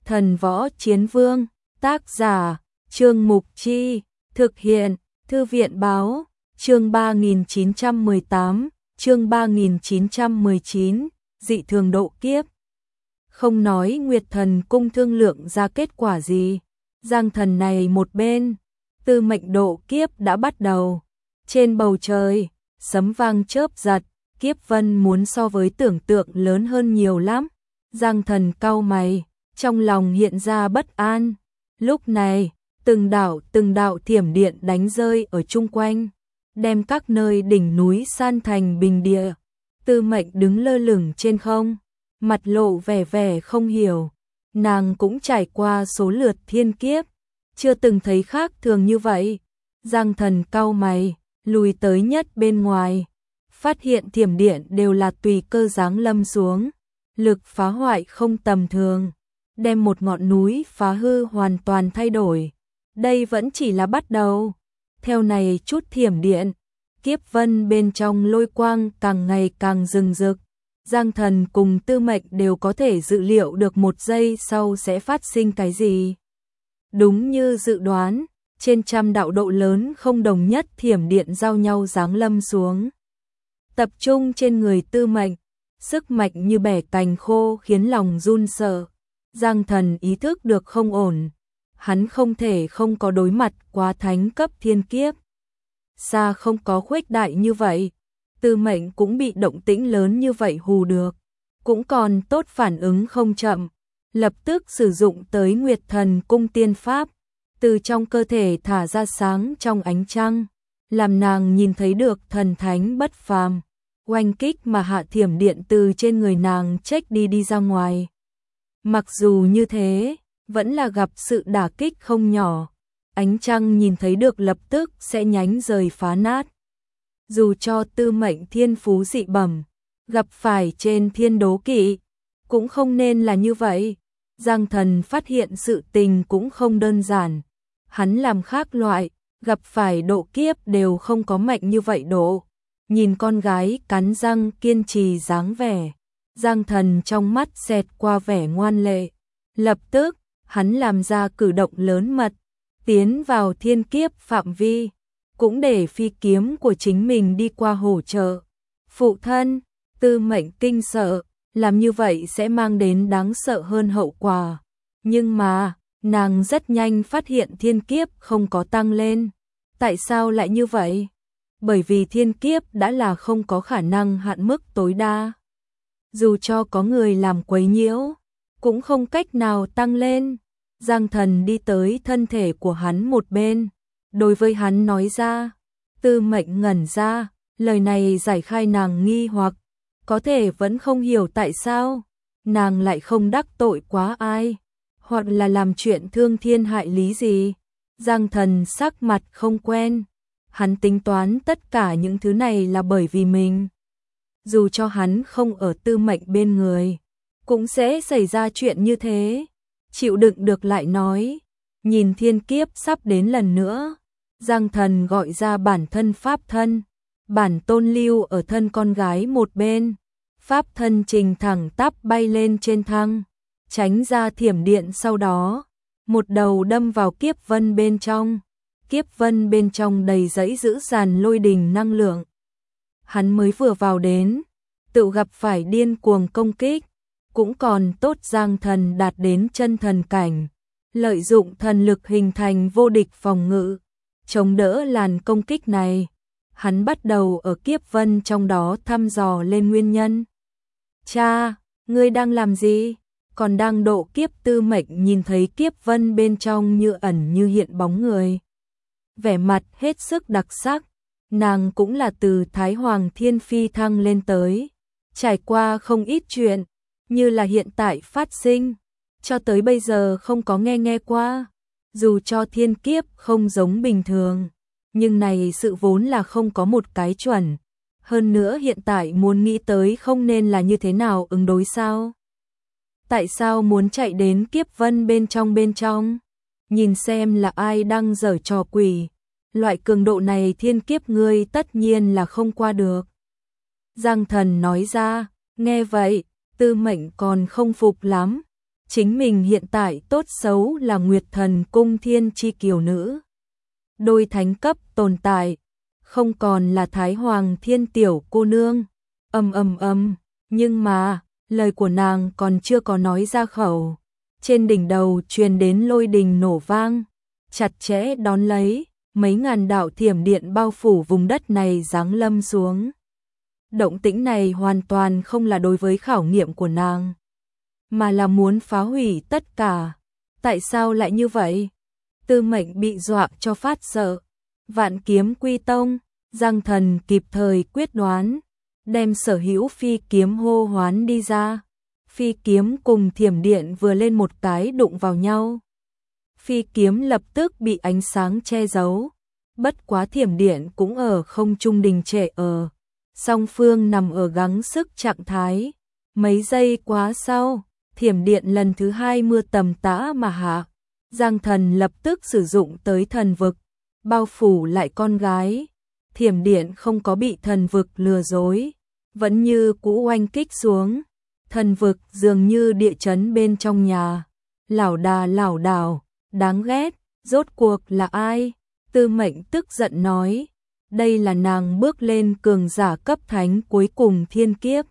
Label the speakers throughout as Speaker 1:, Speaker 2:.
Speaker 1: Thần Võ Chiến Vương, tác giả, Trương Mục Chi, thực hiện, Thư viện Báo, chương 3918, chương 3919, dị thường độ kiếp. Không nói Nguyệt Thần Cung thương lượng ra kết quả gì, Giang Thần này một bên, Tư Mệnh độ kiếp đã bắt đầu. Trên bầu trời, sấm vang chớp giật, kiếp vân muốn so với tưởng tượng lớn hơn nhiều lắm. Giang Thần cau mày, trong lòng hiện ra bất an. Lúc này, từng đạo thiểm điện đánh rơi ở chung quanh, đem các nơi đỉnh núi san thành bình địa. Tư Mệnh đứng lơ lửng trên không, mặt lộ vẻ không hiểu. Nàng cũng trải qua số lượt thiên kiếp, chưa từng thấy khác thường như vậy. Giang Thần cau mày, lùi tới nhất bên ngoài, phát hiện thiểm điện đều là tùy cơ giáng lâm xuống, lực phá hoại không tầm thường, đem một ngọn núi phá hư hoàn toàn thay đổi. Đây vẫn chỉ là bắt đầu. Theo này chút thiểm điện, kiếp vân bên trong lôi quang càng ngày càng rừng rực. Giang Thần cùng Tư Mệnh đều có thể dự liệu được một giây sau sẽ phát sinh cái gì. Đúng như dự đoán, trên trăm đạo độ lớn không đồng nhất thiểm điện giao nhau giáng lâm xuống, tập trung trên người Tư Mệnh, sức mạnh như bẻ cành khô khiến lòng run sợ. Giang Thần ý thức được không ổn, hắn không thể không có đối mặt quá thánh cấp thiên kiếp. Xa không có khuếch đại như vậy, Tư Mệnh cũng bị động tĩnh lớn như vậy hù được, cũng còn tốt phản ứng không chậm, lập tức sử dụng tới Nguyệt Thần Cung tiên pháp, từ trong cơ thể thả ra sáng trong ánh trăng, làm nàng nhìn thấy được thần thánh bất phàm. Oanh kích mà hạ thiểm điện từ trên người nàng trách đi ra ngoài. Mặc dù như thế, vẫn là gặp sự đả kích không nhỏ. Ánh trăng nhìn thấy được lập tức sẽ nhánh rời phá nát. Dù cho Tư Mệnh thiên phú dị bẩm, gặp phải trên thiên đố kỵ, cũng không nên là như vậy. Giang Thần phát hiện sự tình cũng không đơn giản. Hắn làm khác loại, gặp phải độ kiếp đều không có mạnh như vậy độ. Nhìn con gái cắn răng kiên trì dáng vẻ, Giang Thần trong mắt xẹt qua vẻ ngoan lệ. Lập tức, hắn làm ra cử động lớn mật, tiến vào thiên kiếp phạm vi, cũng để phi kiếm của chính mình đi qua hỗ trợ. Phụ thân, Tư Mệnh kinh sợ, làm như vậy sẽ mang đến đáng sợ hơn hậu quả. Nhưng mà, nàng rất nhanh phát hiện thiên kiếp không có tăng lên. Tại sao lại như vậy? Bởi vì thiên kiếp đã là không có khả năng hạn mức tối đa. Dù cho có người làm quấy nhiễu, cũng không cách nào tăng lên. Giang Thần đi tới thân thể của hắn một bên, đối với hắn nói ra. Tư Mệnh ngẩn ra, lời này giải khai nàng nghi hoặc, có thể vẫn không hiểu tại sao nàng lại không đắc tội quá ai, hoặc là làm chuyện thương thiên hại lý gì. Giang Thần sắc mặt không quen. Hắn tính toán tất cả những thứ này là bởi vì mình. Dù cho hắn không ở Tư Mệnh bên người, cũng sẽ xảy ra chuyện như thế. Chịu đựng được lại nói, nhìn thiên kiếp sắp đến lần nữa. Giang Thần gọi ra bản thân pháp thân, bản tôn lưu ở thân con gái một bên. Pháp thân trình thẳng tắp bay lên trên thăng, tránh ra thiểm điện, sau đó một đầu đâm vào kiếp vân bên trong. Kiếp vân bên trong đầy dẫy dữ dằn lôi đình năng lượng. Hắn mới vừa vào đến, tự gặp phải điên cuồng công kích, cũng còn tốt Giang Thần đạt đến chân thần cảnh, lợi dụng thần lực hình thành vô địch phòng ngự, chống đỡ làn công kích này. Hắn bắt đầu ở kiếp vân trong đó thăm dò lên nguyên nhân. Cha, ngươi đang làm gì? Còn đang độ kiếp. Tư Mệnh nhìn thấy kiếp vân bên trong như ẩn như hiện bóng người, vẻ mặt hết sức đặc sắc. Nàng cũng là từ Thái Hoàng Thiên Phi thăng lên tới, trải qua không ít chuyện, như là hiện tại phát sinh, cho tới bây giờ không có nghe qua. Dù cho thiên kiếp không giống bình thường, nhưng này sự vốn là không có một cái chuẩn. Hơn nữa hiện tại muốn nghĩ tới không nên là như thế nào ứng đối sao? Tại sao muốn chạy đến kiếp vân bên trong? Nhìn xem là ai đang giở trò quỷ. Loại cường độ này thiên kiếp ngươi tất nhiên là không qua được. Giang Thần nói ra. Nghe vậy, Tư Mệnh còn không phục lắm. chính mình hiện tại tốt xấu là Nguyệt Thần Cung Thiên Chi Kiều Nữ. Đôi thánh cấp tồn tại, không còn là Thái Hoàng Thiên Tiểu cô nương. Nhưng mà, lời của nàng còn chưa có nói ra khẩu. Trên đỉnh đầu truyền đến lôi đình nổ vang, chặt chẽ đón lấy, mấy ngàn đạo thiểm điện bao phủ vùng đất này giáng lâm xuống. Động tĩnh này hoàn toàn không là đối với khảo nghiệm của nàng, mà là muốn phá hủy tất cả. Tại sao lại như vậy? Tư Mệnh bị dọa cho phát sợ. Vạn Kiếm Quy Tông, Giang Thần kịp thời quyết đoán, đem sở hữu phi kiếm hô hoán đi ra. Phi kiếm cùng thiểm điện vừa lên một cái đụng vào nhau. Phi kiếm lập tức bị ánh sáng che giấu, bất quá thiểm điện cũng ở không trung đình trệ ở. Song phương nằm ở gắng sức trạng thái. Mấy giây quá sau, thiểm điện lần thứ 2 mưa tầm tã mà hạ. Giang Thần lập tức sử dụng tới thần vực, bao phủ lại con gái. Thiểm điện không có bị thần vực lừa dối, vẫn như cũ oanh kích xuống. Thần vực dường như địa chấn bên trong nhà, lảo đà lảo đảo, đáng ghét, rốt cuộc là ai? Tư Mệnh tức giận nói, đây là nàng bước lên cường giả cấp thánh cuối cùng thiên kiếp.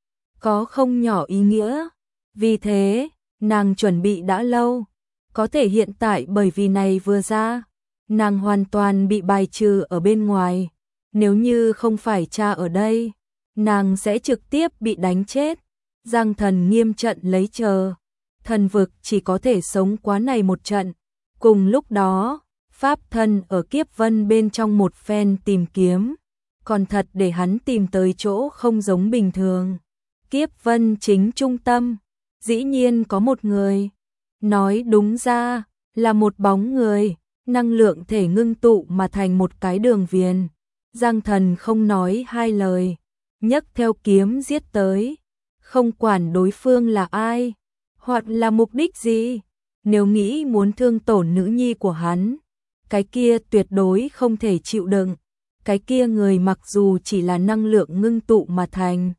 Speaker 1: Có không nhỏ ý nghĩa, vì thế, nàng chuẩn bị đã lâu, có thể hiện tại bởi vì này vừa ra, nàng hoàn toàn bị bài trừ ở bên ngoài, nếu như không phải cha ở đây, nàng sẽ trực tiếp bị đánh chết. Giang Thần nghiêm trận lấy chờ, thần vực chỉ có thể sống quá này một trận. Cùng lúc đó, pháp thân ở kiếp vân bên trong một phen tìm kiếm, còn thật để hắn tìm tới chỗ không giống bình thường. Kiếp vân chính trung tâm, dĩ nhiên có một người, nói đúng ra là một bóng người, năng lượng thể ngưng tụ mà thành một cái đường viền. Giang Thần không nói hai lời, nhấc theo kiếm giết tới. Không quản đối phương là ai, hoặc là mục đích gì, nếu nghĩ muốn thương tổn nữ nhi của hắn, cái kia tuyệt đối không thể chịu đựng. Cái kia người mặc dù chỉ là năng lượng ngưng tụ mà thành,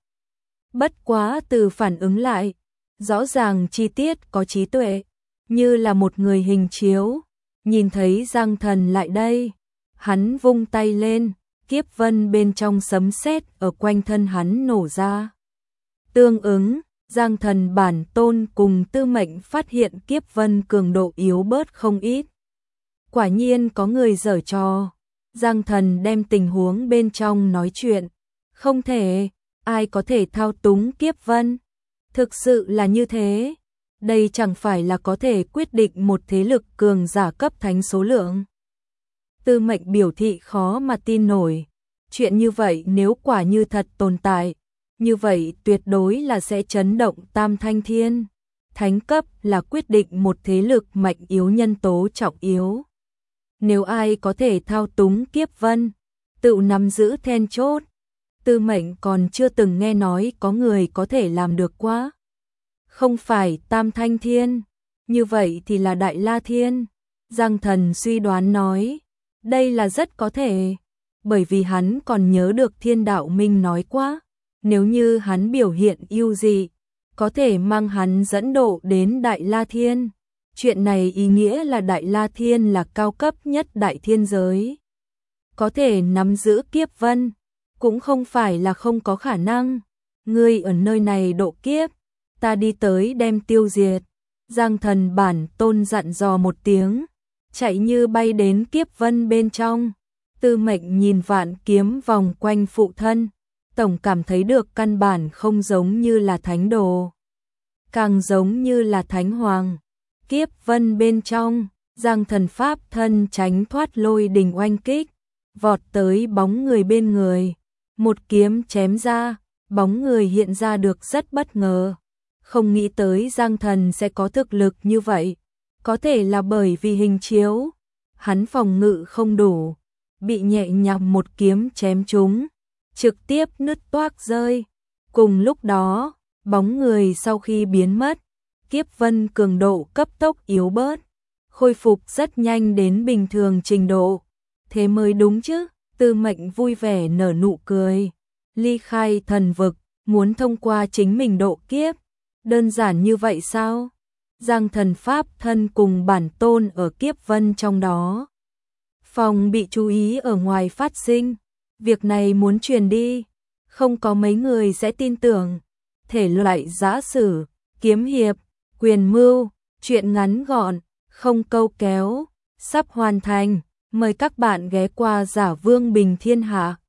Speaker 1: bất quá từ phản ứng lại, rõ ràng chi tiết có trí tuệ, như là một người hình chiếu. Nhìn thấy Giang Thần lại đây, hắn vung tay lên, kiếp vân bên trong sấm sét ở quanh thân hắn nổ ra. Tương ứng, Giang Thần bản tôn cùng Tư Mệnh phát hiện kiếp vân cường độ yếu bớt không ít. Quả nhiên có người giở trò. Giang Thần đem tình huống bên trong nói chuyện. Không thể, ai có thể thao túng kiếp vân? Thực sự là như thế. Đây chẳng phải là có thể quyết định một thế lực cường giả cấp thánh số lượng. Tư Mệnh biểu thị khó mà tin nổi. Chuyện như vậy nếu quả như thật tồn tại, như vậy tuyệt đối là sẽ chấn động Tam Thanh Thiên. Thánh cấp là quyết định một thế lực mạnh yếu nhân tố trọng yếu. Nếu ai có thể thao túng kiếp vân, tự nắm giữ then chốt, Tư Mệnh còn chưa từng nghe nói có người có thể làm được quá. Không phải Tam Thanh Thiên, như vậy thì là Đại La Thiên. Giang Thần suy đoán nói, đây là rất có thể, bởi vì hắn còn nhớ được Thiên Đạo Minh nói quá. Nếu như hắn biểu hiện ưu dị, có thể mang hắn dẫn độ đến Đại La Thiên. Chuyện này ý nghĩa là Đại La Thiên là cao cấp nhất đại thiên giới. Có thể nắm giữ kiếp vân, cũng không phải là không có khả năng. Ngươi ở nơi này độ kiếp, ta đi tới đem tiêu diệt. Giang Thần bản tôn dặn dò một tiếng, chạy như bay đến kiếp vân bên trong. Tư Mệnh nhìn Vạn Kiếm vòng quanh phụ thân, tổng cảm thấy được căn bản không giống như là thánh đồ, càng giống như là thánh hoàng. Kiếp vân bên trong, Giang Thần pháp thân tránh thoát lôi đình oanh kích, vọt tới bóng người bên người, một kiếm chém ra, bóng người hiện ra được rất bất ngờ. Không nghĩ tới Giang Thần sẽ có thực lực như vậy, có thể là bởi vì hình chiếu, hắn phòng ngự không đủ, bị nhẹ nhàng một kiếm chém trúng, trực tiếp nứt toác rơi. Cùng lúc đó, bóng người sau khi biến mất, kiếp vân cường độ cấp tốc yếu bớt, khôi phục rất nhanh đến bình thường trình độ. Thế mới đúng chứ? Tư Mệnh vui vẻ nở nụ cười. Ly khai thần vực, muốn thông qua chính mình độ kiếp. Đơn giản như vậy sao? Giang Thần Pháp thân cùng bản tôn ở Kiếp Vân trong đó. Phòng bị chú ý ở ngoài phát sinh, việc này muốn truyền đi, không có mấy người sẽ tin tưởng. Thể loại giã sử, kiếm hiệp, quyền mưu, truyện ngắn gọn, không câu kéo, sắp hoàn thành, mời các bạn ghé qua Giả Vương Bình Thiên Hạ.